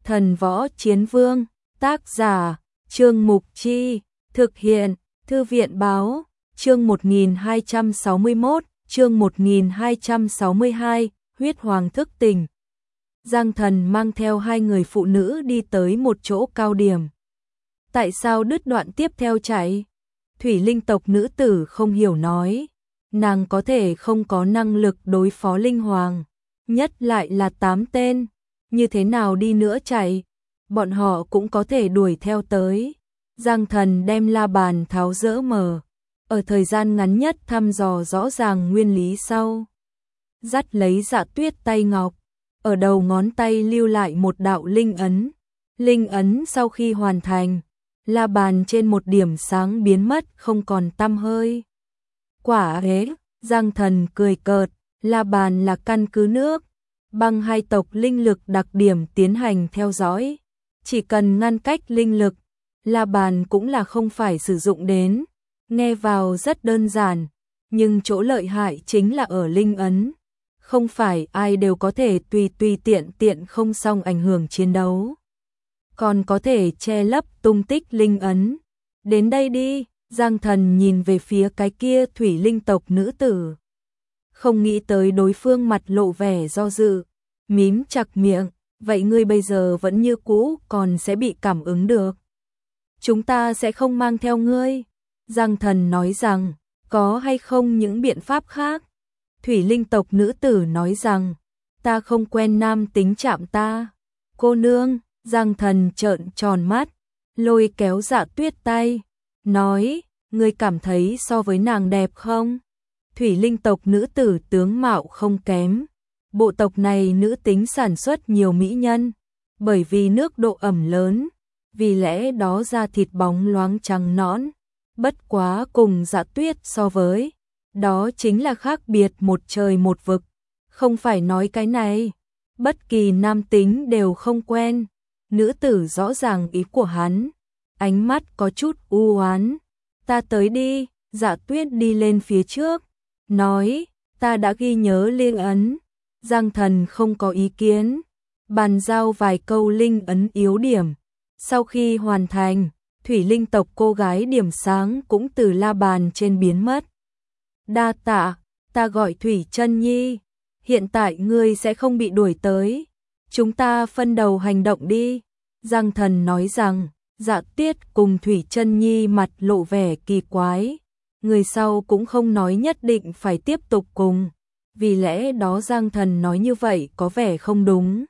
Thần Võ Chiến Vương, tác giả, Trương Mục Chi, thực hiện, Thư viện Báo, chương 1261, chương 1262, huyết hoàng thức tỉnh. Giang Thần mang theo hai người phụ nữ đi tới một chỗ cao điểm. Tại sao đứt đoạn tiếp theo chạy? Thủy linh tộc nữ tử không hiểu nói. Nàng có thể không có năng lực đối phó linh hoàng, nhất lại là 8 tên, như thế nào đi nữa chạy, bọn họ cũng có thể đuổi theo tới. Giang Thần đem la bàn tháo dỡ mở, ở thời gian ngắn nhất thăm dò rõ ràng nguyên lý sau. Dắt lấy Dạ Tuyết tay ngọc, ở đầu ngón tay lưu lại một đạo linh ấn. Linh ấn sau khi hoàn thành, la bàn trên một điểm sáng biến mất không còn tăm hơi. Quả ế, Giang Thần cười cợt, la bàn là căn cứ nước, bằng hai tộc linh lực đặc điểm tiến hành theo dõi. Chỉ cần ngăn cách linh lực, la bàn cũng là không phải sử dụng đến. Nghe vào rất đơn giản, nhưng chỗ lợi hại chính là ở linh ấn. Không phải ai đều có thể tùy tiện không xong ảnh hưởng chiến đấu. Còn có thể che lấp tung tích linh ấn. Đến đây đi, Giang Thần nhìn về phía cái kia thủy linh tộc nữ tử. Không nghĩ tới đối phương mặt lộ vẻ do dự, mím chặt miệng, vậy ngươi bây giờ vẫn như cũ còn sẽ bị cảm ứng được. Chúng ta sẽ không mang theo ngươi. Giang Thần nói rằng, có hay không những biện pháp khác? Thủy linh tộc nữ tử nói rằng, ta không quen nam tính chạm ta. Cô nương, Giang Thần trợn tròn mắt, lôi kéo Dạ Tuyết tay, nói, ngươi cảm thấy so với nàng đẹp không? Thủy linh tộc nữ tử tướng mạo không kém. Bộ tộc này nữ tính sản xuất nhiều mỹ nhân, bởi vì nước độ ẩm lớn, vì lẽ đó da thịt bóng loáng trắng nõn. Bất quá cùng Dạ Tuyết so với, đó chính là khác biệt một trời một vực. Không phải nói cái này, bất kỳ nam tính đều không quen. Nữ tử rõ ràng ý của hắn, ánh mắt có chút u oán. Ta tới đi, Dạ Tuyết đi lên phía trước, nói, ta đã ghi nhớ linh ấn. Giang Thần không có ý kiến, bàn giao vài câu linh ấn yếu điểm. Sau khi hoàn thành, thủy linh tộc cô gái điểm sáng cũng từ la bàn trên biến mất. Đa tạ, ta gọi Thủy Chân Nhi, hiện tại ngươi sẽ không bị đuổi tới. Chúng ta phân đầu hành động đi. Giang Thần nói rằng, Dạ Tuyết cùng Thủy Chân Nhi mặt lộ vẻ kỳ quái. Người sau cũng không nói nhất định phải tiếp tục cùng. Vì lẽ đó Giang Thần nói như vậy có vẻ không đúng.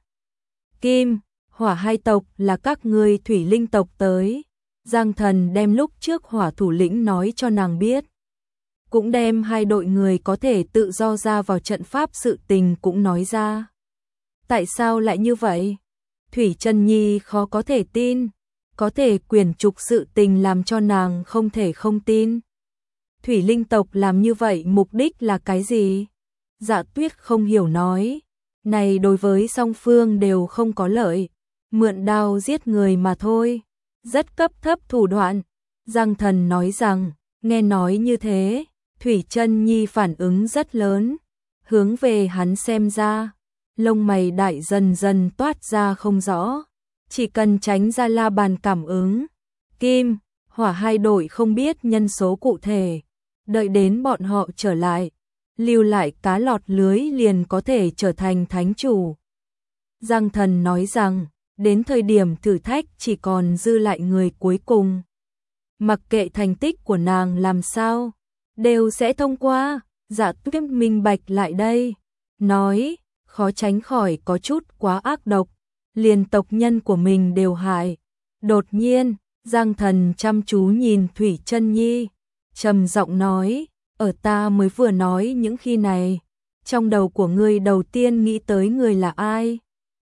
Kim, hỏa hai tộc là các ngươi thủy linh tộc tới. Giang Thần đem lúc trước hỏa thủ lĩnh nói cho nàng biết. Cũng đem hai đội người có thể tự do ra vào trận pháp sự tình cũng nói ra. Tại sao lại như vậy? Thủy Chân Nhi khó có thể tin. Có thể quyển trục sự tình làm cho nàng không thể không tin. Thủy linh tộc làm như vậy mục đích là cái gì? Dạ Tuyết không hiểu nói. Này đối với song phương đều không có lợi. Mượn đao giết người mà thôi. Rất cấp thấp thủ đoạn. Giang Thần nói rằng, nghe nói như thế, Thủy Chân Nhi phản ứng rất lớn. Hướng về hắn xem ra, lông mày đại dần dần toát ra không rõ. Chỉ cần tránh ra la bàn cảm ứng. Kim, hỏa hai đội không biết nhân số cụ thể. Đợi đến bọn họ trở lại, lưu lại cá lọt lưới liền có thể trở thành thánh chủ. Giang Thần nói rằng, đến thời điểm thử thách chỉ còn dư lại người cuối cùng. Mặc kệ thành tích của nàng làm sao, đều sẽ thông qua. Dạ Tuyết minh bạch lại đây, nói, khó tránh khỏi có chút quá ác độc, liền tộc nhân của mình đều hại. Đột nhiên, Giang Thần chăm chú nhìn Thủy Chân Nhi, trầm giọng nói, ở ta mới vừa nói những khi này, trong đầu của ngươi đầu tiên nghĩ tới người là ai?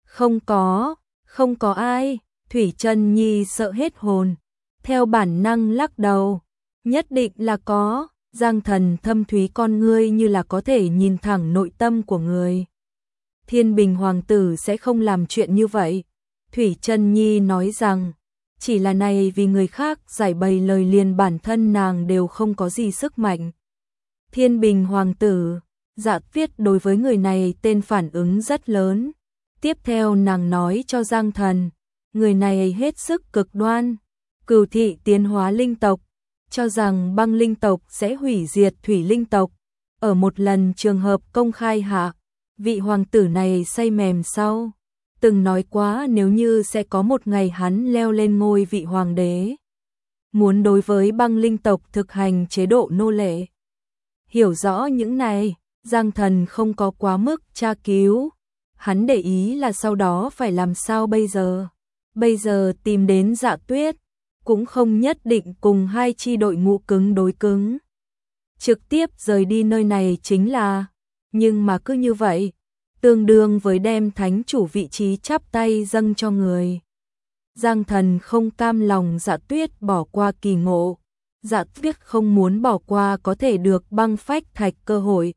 Không có ai. Thủy Chân Nhi sợ hết hồn, theo bản năng lắc đầu, nhất định là có. Giang Thần thâm thúy con ngươi như là có thể nhìn thẳng nội tâm của người. Thiên Bình hoàng tử sẽ không làm chuyện như vậy. Thủy Chân Nhi nói rằng, chỉ là này vì người khác giải bày lời liền bản thân nàng đều không có gì sức mạnh. Thiên Bình hoàng tử, Dạ Tuyết đối với người này tên phản ứng rất lớn. Tiếp theo nàng nói cho Giang Thần, người này hết sức cực đoan. Cửu thị tiến hóa linh tộc, cho rằng băng linh tộc sẽ hủy diệt thủy linh tộc. Ở một lần trường hợp công khai hạ, vị hoàng tử này say mềm sau, từng nói quá nếu như sẽ có một ngày hắn leo lên ngôi vị hoàng đế, muốn đối với băng linh tộc thực hành chế độ nô lệ. Hiểu rõ những này, Giang Thần không có quá mức tra cứu, hắn để ý là sau đó phải làm sao bây giờ. Bây giờ tìm đến Dạ Tuyết, cũng không nhất định cùng hai chi đội ngũ cứng đối cứng. Trực tiếp rời đi nơi này chính là, nhưng mà cứ như vậy, tương đương với đem thánh chủ vị trí chắp tay dâng cho người. Giang Thần không cam lòng Dạ Tuyết bỏ qua kỳ ngộ, Dạ Tuyết không muốn bỏ qua có thể được băng phách thạch cơ hội.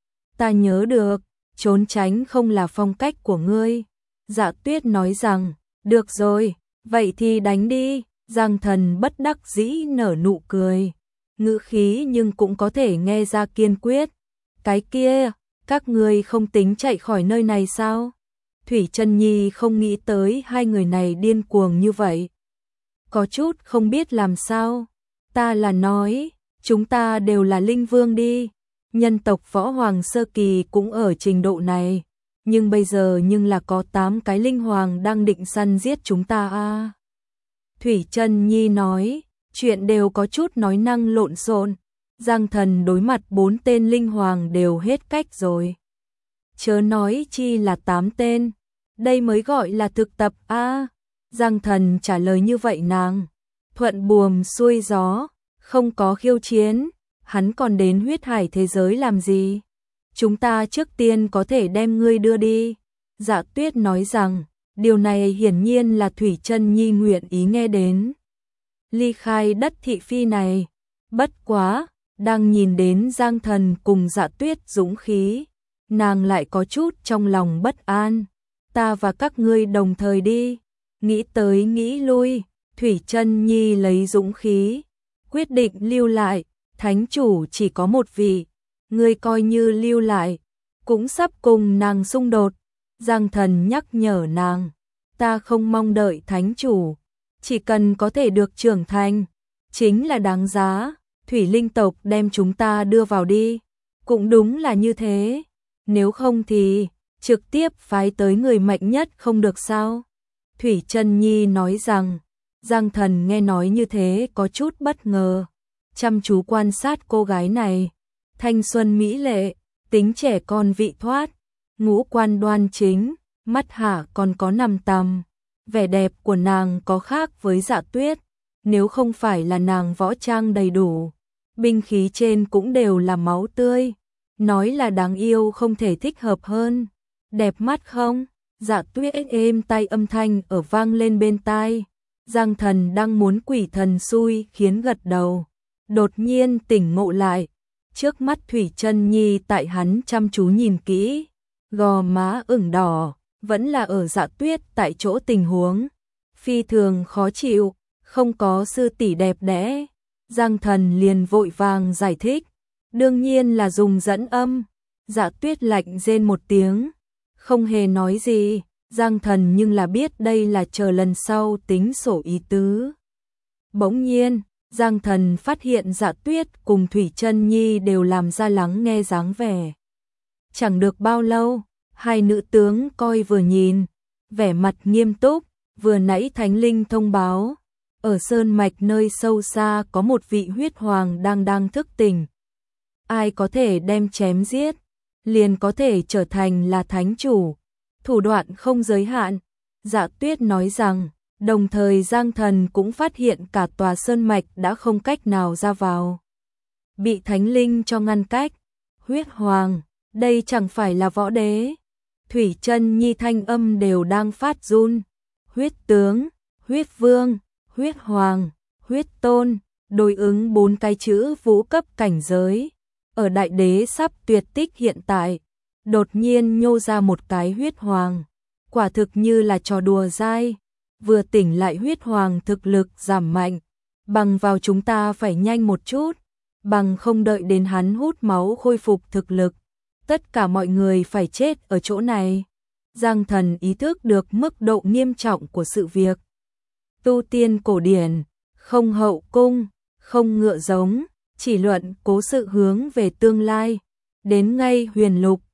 Ta nhớ được, trốn tránh không là phong cách của ngươi. Dạ Tuyết nói rằng, được rồi, vậy thì đánh đi. Giang Thần bất đắc dĩ nở nụ cười, ngữ khí nhưng cũng có thể nghe ra kiên quyết. Cái kia, các ngươi không tính chạy khỏi nơi này sao? Thủy Chân Nhi không nghĩ tới hai người này điên cuồng như vậy. Có chút không biết làm sao. Ta là nói, chúng ta đều là linh vương đi. Nhân tộc võ hoàng sơ kỳ cũng ở trình độ này. Nhưng bây giờ nhưng là có 8 cái linh hoàng đang định săn giết chúng ta a. Thủy Chân Nhi nói, chuyện đều có chút nói năng lộn xộn. Giang Thần đối mặt 4 tên linh hoàng đều hết cách rồi. Chớ nói chi là 8 tên, đây mới gọi là thực tập a. Giang Thần trả lời như vậy nàng, thuận buồm xuôi gió, không có khiêu chiến, hắn còn đến huyết hải thế giới làm gì? Chúng ta trước tiên có thể đem ngươi đưa đi. Dạ Tuyết nói rằng, điều này hiển nhiên là Thủy Chân Nhi nguyện ý nghe đến. Ly khai đất thị phi này, bất quá, đang nhìn đến Giang Thần cùng Dạ Tuyết dũng khí, nàng lại có chút trong lòng bất an. Ta và các ngươi đồng thời đi. Nghĩ tới nghĩ lui, Thủy Chân Nhi lấy dũng khí, quyết định lưu lại. Thánh chủ chỉ có một vị, ngươi coi như lưu lại, cũng sắp cùng nàng xung đột. Giang Thần nhắc nhở nàng, ta không mong đợi thánh chủ, chỉ cần có thể được trưởng thành, chính là đáng giá. Thủy linh tộc đem chúng ta đưa vào đi, cũng đúng là như thế, nếu không thì trực tiếp phái tới người mạnh nhất không được sao? Thủy Chân Nhi nói rằng, Giang Thần nghe nói như thế có chút bất ngờ, chăm chú quan sát cô gái này, thanh xuân mỹ lệ, tính trẻ con vị thoát, ngũ quan đoan chính, mắt hạ còn có 5 tằm, vẻ đẹp của nàng có khác với Dạ Tuyết, nếu không phải là nàng võ trang đầy đủ, binh khí trên cũng đều là máu tươi, nói là đáng yêu không thể thích hợp hơn. Đẹp mắt không? Dạ Tuyết êm tai âm thanh ở vang lên bên tai. Giang Thần đang muốn quỷ thần xui khiến gật đầu, đột nhiên tỉnh ngộ lại, trước mắt Thủy Chân Nhi tại hắn chăm chú nhìn kỹ, gò má ửng đỏ, vẫn là ở Dạ Tuyết tại chỗ tình huống phi thường khó chịu, không có sư tỷ đẹp đẽ. Giang Thần liền vội vàng giải thích, đương nhiên là dùng dẫn âm. Dạ Tuyết lạnh rên một tiếng, không hề nói gì. Giang Thần nhưng là biết đây là chờ lần sau tính sổ ý tứ. Bỗng nhiên, Giang Thần phát hiện Dạ Tuyết cùng Thủy Chân Nhi đều làm ra lắng nghe dáng vẻ. Chẳng được bao lâu, hai nữ tướng coi vừa nhìn, vẻ mặt nghiêm túc. Vừa nãy Thánh Linh thông báo, ở sơn mạch nơi sâu xa có một vị huyết hoàng đang thức tỉnh. Ai có thể đem chém giết, liền có thể trở thành là thánh chủ. Thủ đoạn không giới hạn. Dạ Tuyết nói rằng, đồng thời Giang Thần cũng phát hiện cả tòa sơn mạch đã không cách nào ra vào, bị Thánh Linh cho ngăn cách. Huyết hoàng, đây chẳng phải là võ đế? Thủy Chân Nhi thanh âm đều đang phát run. Huyết tướng, huyết vương, huyết hoàng, huyết tôn, đối ứng 4 cái chữ vũ cấp cảnh giới. Ở đại đế sắp tuyệt tích hiện tại, đột nhiên nhô ra một cái huyết hoàng, quả thực như là trò đùa dai. Vừa tỉnh lại huyết hoàng thực lực giảm mạnh, bằng vào chúng ta phải nhanh một chút, bằng không đợi đến hắn hút máu khôi phục thực lực, tất cả mọi người phải chết ở chỗ này. Giang Thần ý thức được mức độ nghiêm trọng của sự việc, tu tiên cổ điển, không hậu cung, không ngựa giống, chỉ luận cố sự hướng về tương lai. Đến ngay huyền lục,